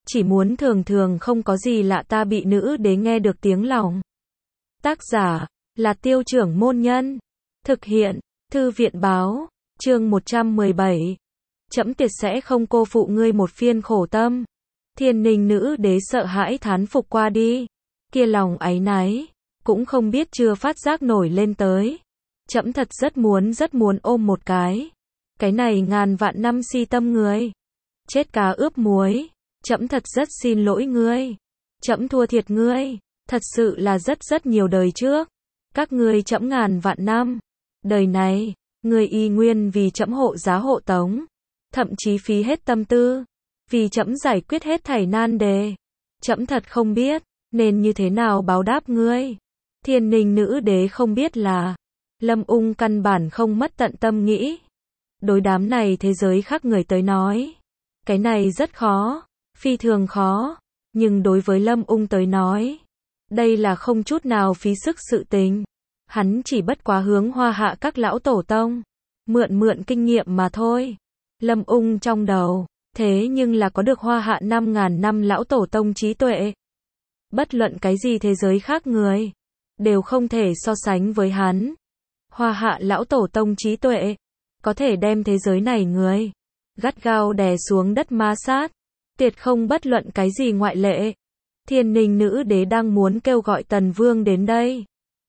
chỉ muốn thường thường không có gì lạ ta bị nữ đế nghe được tiếng lòng. Tác giả là Tiêu Trưởng Môn Nhân. Thực hiện Thư viện Báo. Chương 117. Trẫm tuyệt sẽ không cô phụ ngươi một phiên khổ tâm. Thiên Ninh nữ đế sợ hãi thán phục qua đi. Kia lòng áy náy cũng không biết chưa phát giác nổi lên tới. Trẫm thật rất muốn ôm một cái. Cái này ngàn vạn năm si tâm người. Chết cá ướp muối. Trẫm thật rất xin lỗi ngươi. Trẫm thua thiệt ngươi. Thật sự là rất nhiều đời trước. Các ngươi trẫm ngàn vạn năm. Đời này, ngươi y nguyên vì trẫm hộ giá hộ tống. Thậm chí phí hết tâm tư. Vì trẫm giải quyết hết thảy nan đề. Trẫm thật không biết, nên như thế nào báo đáp ngươi. Thiên Ninh nữ đế không biết là, Lâm Ung căn bản không mất tận tâm nghĩ. Đối đám này thế giới khác người tới nói. Cái này rất khó, phi thường khó. Nhưng đối với Lâm Ung tới nói, đây là không chút nào phí sức sự tình. Hắn chỉ bất quá hướng Hoa Hạ các lão tổ tông. Mượn kinh nghiệm mà thôi. Lâm Ung trong đầu, thế nhưng là có được Hoa Hạ 5.000 năm lão tổ tông trí tuệ. Bất luận cái gì thế giới khác người, đều không thể so sánh với hắn. Hoa Hạ lão tổ tông trí tuệ, có thể đem thế giới này người, gắt gao đè xuống đất ma sát. Tuyệt không bất luận cái gì ngoại lệ. Thiên Ninh nữ đế đang muốn kêu gọi Tần Vương đến đây.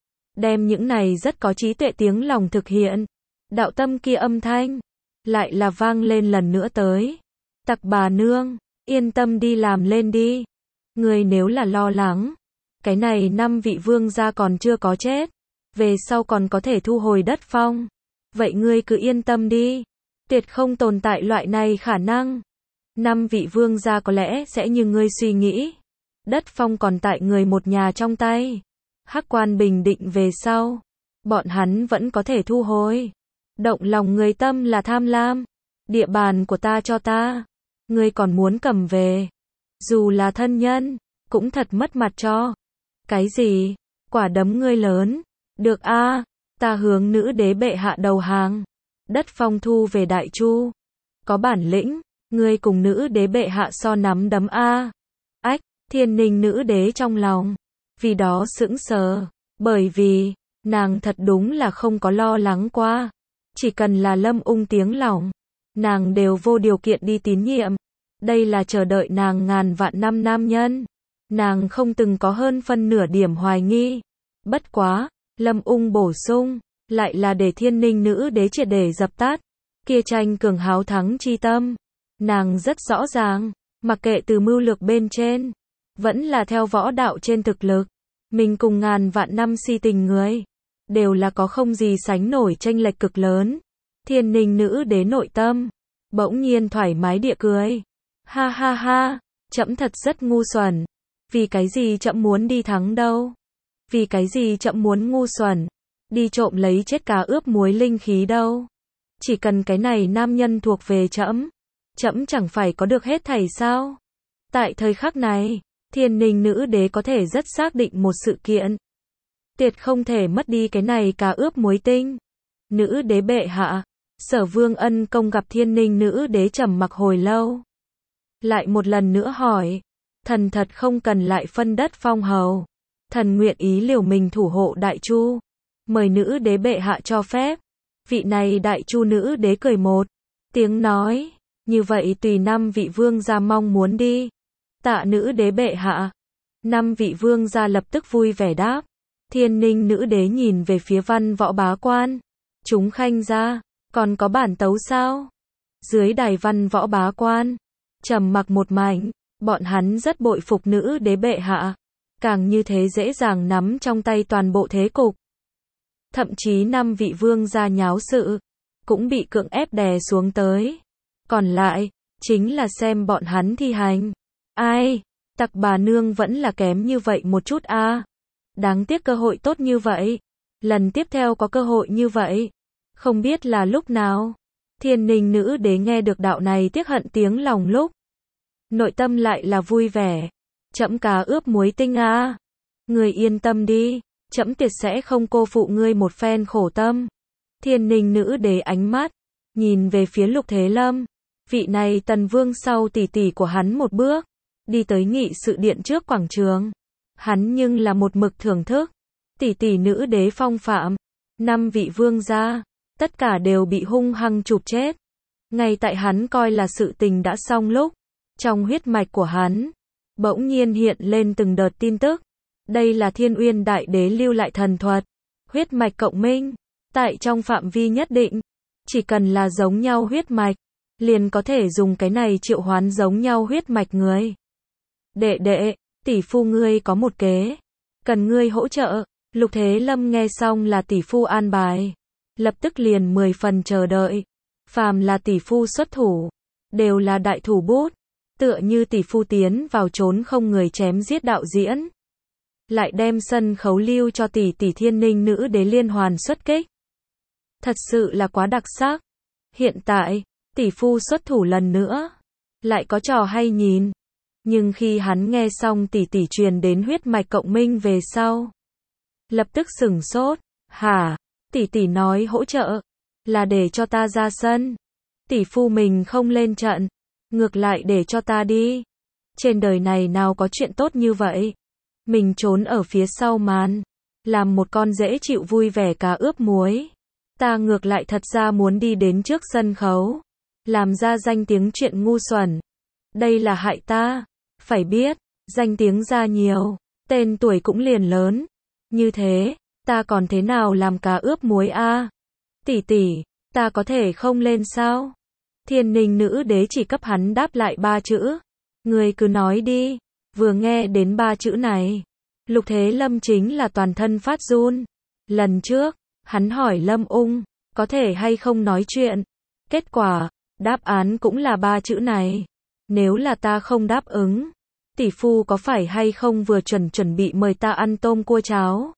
Đem những này rất có trí tuệ tiếng lòng thực hiện. Đạo tâm kia âm thanh, lại là vang lên lần nữa tới. Tặc bà nương, yên tâm đi làm lên đi. Người nếu là lo lắng, cái này 5 vị vương gia còn chưa có chết, về sau còn có thể thu hồi đất phong. Vậy ngươi cứ yên tâm đi, tuyệt không tồn tại loại này khả năng. 5 vị vương gia có lẽ sẽ như ngươi suy nghĩ. Đất phong còn tại người một nhà trong tay. Hắc quan bình định về sau, bọn hắn vẫn có thể thu hồi. Động lòng người tâm là tham lam. Địa bàn của ta cho ta, ngươi còn muốn cầm về. Dù là thân nhân, cũng thật mất mặt cho. Cái gì? Quả đấm ngươi lớn. Được a, ta hướng nữ đế bệ hạ đầu hàng. Đất phong thu về Đại Chu. Có bản lĩnh, ngươi cùng nữ đế bệ hạ so nắm đấm a. Ách, Thiên Ninh nữ đế trong lòng, vì đó sững sờ, bởi vì, nàng thật đúng là không có lo lắng qua. Chỉ cần là Lâm Ung tiếng lòng, nàng đều vô điều kiện đi tín nhiệm. Đây là chờ đợi nàng ngàn vạn năm nam nhân. Nàng không từng có hơn phân nửa điểm hoài nghi. Bất quá, Lâm Ung bổ sung, lại là để Thiên Ninh nữ đế triệt để dập tắt. Kia tranh cường háo thắng chi tâm. Nàng rất rõ ràng, mặc kệ từ mưu lược bên trên, vẫn là theo võ đạo trên thực lực. Mình cùng ngàn vạn năm si tình người, đều là có không gì sánh nổi chênh lệch cực lớn. Thiên Ninh nữ đế nội tâm, bỗng nhiên thoải mái địa cười. Ha ha ha, trẫm thật rất ngu xuẩn. Vì cái gì trẫm muốn đi thắng đâu? Vì cái gì trẫm muốn ngu xuẩn? Đi trộm lấy chết cá ướp muối linh khí đâu? Chỉ cần cái này nam nhân thuộc về trẫm, trẫm chẳng phải có được hết thảy sao? Tại thời khắc này, Thiên Ninh nữ đế có thể rất xác định một sự kiện. Tuyệt không thể mất đi cái này cá ướp muối tinh. Nữ đế bệ hạ, Sở Vương ân công gặp Thiên Ninh nữ đế trầm mặc hồi lâu. Lại một lần nữa hỏi, thần thật không cần lại phân đất phong hầu. Thần nguyện ý liều mình thủ hộ Đại Chu. Mời nữ đế bệ hạ cho phép. Vị này Đại Chu nữ đế cười một tiếng nói, như vậy tùy 5 vị vương gia mong muốn đi. Tạ nữ đế bệ hạ. 5 vị vương gia lập tức vui vẻ đáp. Thiên Ninh nữ đế nhìn về phía văn võ bá quan. Chúng khanh gia, còn có bản tấu sao? Dưới đài văn võ bá quan, trầm mặc một mảnh, bọn hắn rất bội phục nữ đế bệ hạ. Càng như thế dễ dàng nắm trong tay toàn bộ thế cục. Thậm chí 5 vị vương gia nháo sự, cũng bị cưỡng ép đè xuống tới. Còn lại, chính là xem bọn hắn thi hành. Ai, tặc bà nương vẫn là kém như vậy một chút a. Đáng tiếc cơ hội tốt như vậy. Lần tiếp theo có cơ hội như vậy, không biết là lúc nào. Thiên Ninh nữ đế nghe được đạo này tiếc hận tiếng lòng lúc, nội tâm lại là vui vẻ. Trẫm cá ướp muối tinh a. Người yên tâm đi, trẫm tuyệt sẽ không cô phụ ngươi một phen khổ tâm. Thiên Ninh nữ đế ánh mắt nhìn về phía Lục Thế Lâm. Vị này Tần Vương sau tỷ tỷ của hắn một bước, đi tới nghị sự điện trước quảng trường. Hắn nhưng là một mực thưởng thức. Tỷ tỷ nữ đế phong phạm. 5 vị vương gia. Tất cả đều bị hung hăng chụp chết. Ngay tại hắn coi là sự tình đã xong lúc. Trong huyết mạch của hắn. Bỗng nhiên hiện lên từng đợt tin tức. Đây là Thiên Uyên Đại Đế lưu lại thần thuật. Huyết mạch cộng minh. Tại trong phạm vi nhất định. Chỉ cần là giống nhau huyết mạch. Liền có thể dùng cái này triệu hoán giống nhau huyết mạch người. Đệ đệ, tỷ phu ngươi có một kế. Cần ngươi hỗ trợ. Lục Thế Lâm nghe xong là tỷ phu an bài. Lập tức liền 10 phần chờ đợi. Phàm là tỷ phu xuất thủ. Đều là đại thủ bút. Tựa như tỷ phu tiến vào trốn không người chém giết đạo diễn. Lại đem sân khấu lưu cho tỷ tỷ Thiên Ninh nữ đế liên hoàn xuất kích. Thật sự là quá đặc sắc. Hiện tại, tỷ phu xuất thủ lần nữa. Lại có trò hay nhìn. Nhưng khi hắn nghe xong tỷ tỷ truyền đến huyết mạch cộng minh về sau. Lập tức sửng sốt. Hả? Tỷ tỷ nói hỗ trợ. Là để cho ta ra sân. Tỷ phu mình không lên trận. Ngược lại để cho ta đi. Trên đời này nào có chuyện tốt như vậy. Mình trốn ở phía sau màn. Làm một con dễ chịu vui vẻ cá ướp muối. Ta ngược lại thật ra muốn đi đến trước sân khấu. Làm ra danh tiếng chuyện ngu xuẩn. Đây là hại ta. Phải biết, danh tiếng ra nhiều. Tên tuổi cũng liền lớn. Như thế, ta còn thế nào làm cá ướp muối a? Tỷ tỷ, ta có thể không lên sao? Thiên Ninh nữ đế chỉ cấp hắn đáp lại 3 chữ. Người cứ nói đi. Vừa nghe đến 3 chữ này. Lục Thế Lâm chính là toàn thân phát run. Lần trước, hắn hỏi Lâm Ung, có thể hay không nói chuyện. Kết quả, đáp án cũng là 3 chữ này. Nếu là ta không đáp ứng, tỷ phu có phải hay không vừa chuẩn bị mời ta ăn tôm cua cháo?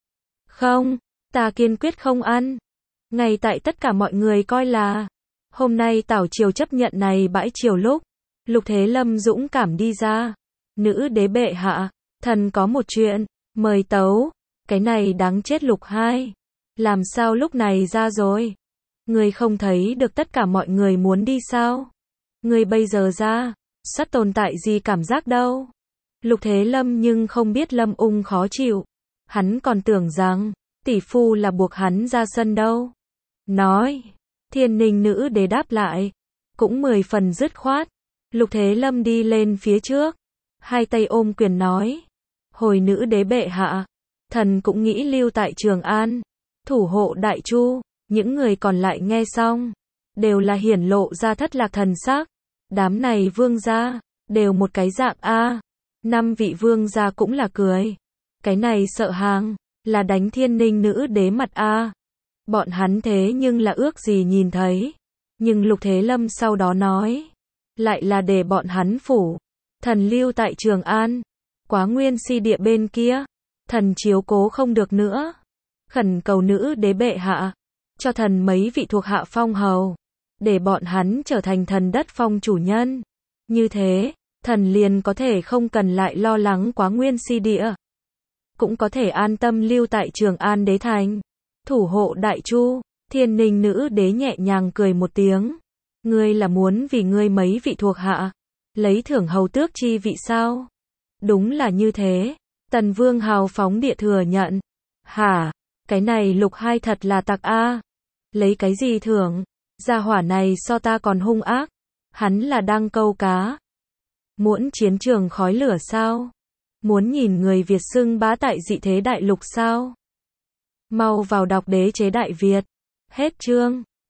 Không, ta kiên quyết không ăn. Ngay tại tất cả mọi người coi là hôm nay tảo triều chấp nhận này bãi triều lúc, Lục Thế Lâm dũng cảm đi ra. Nữ đế bệ hạ, thần có một chuyện, mời tấu. Cái này đáng chết Lục hai. Làm sao lúc này ra rồi? Ngươi không thấy được tất cả mọi người muốn đi sao? Ngươi bây giờ ra, sắp tồn tại gì cảm giác đâu? Lục Thế Lâm nhưng không biết Lâm Ung khó chịu. Hắn còn tưởng rằng, tỷ phu là buộc hắn ra sân đâu. Nói, Thiên Ninh nữ đế đáp lại. Cũng 10 phần dứt khoát. Lục Thế Lâm đi lên phía trước. Hai tay ôm quyền nói. Hồi nữ đế bệ hạ. Thần cũng nghĩ lưu tại Trường An. Thủ hộ Đại Chu. Những người còn lại nghe xong. Đều là hiển lộ ra thất lạc thần sắc. Đám này vương gia. Đều một cái dạng A. 5 vị vương gia cũng là cười. Cái này sợ hàng. Là đánh Thiên Ninh nữ đế mặt A. Bọn hắn thế nhưng là ước gì nhìn thấy. Nhưng Lục Thế Lâm sau đó nói. Lại là để bọn hắn phủ. Thần lưu tại Trường An. Quá Nguyên Si địa bên kia. Thần chiếu cố không được nữa. Khẩn cầu nữ đế bệ hạ. Cho thần mấy vị thuộc hạ phong hầu. Để bọn hắn trở thành thần đất phong chủ nhân. Như thế, thần liền có thể không cần lại lo lắng Quá Nguyên Si địa. Cũng có thể an tâm lưu tại Trường An đế thành. Thủ hộ Đại Chu. Thiên Ninh nữ đế nhẹ nhàng cười một tiếng. Ngươi là muốn vì ngươi mấy vị thuộc hạ. Lấy thưởng hầu tước chi vị sao? Đúng là như thế. Tần Vương hào phóng địa thừa nhận. Hả? Cái này Lục hai thật là tặc a. Lấy cái gì thưởng? Gia hỏa này so ta còn hung ác. Hắn là đang câu cá. Muốn chiến trường khói lửa sao? Muốn nhìn người Việt xưng bá tại dị thế đại lục sao? Mau vào đọc Đế chế Đại Việt. Hết chương.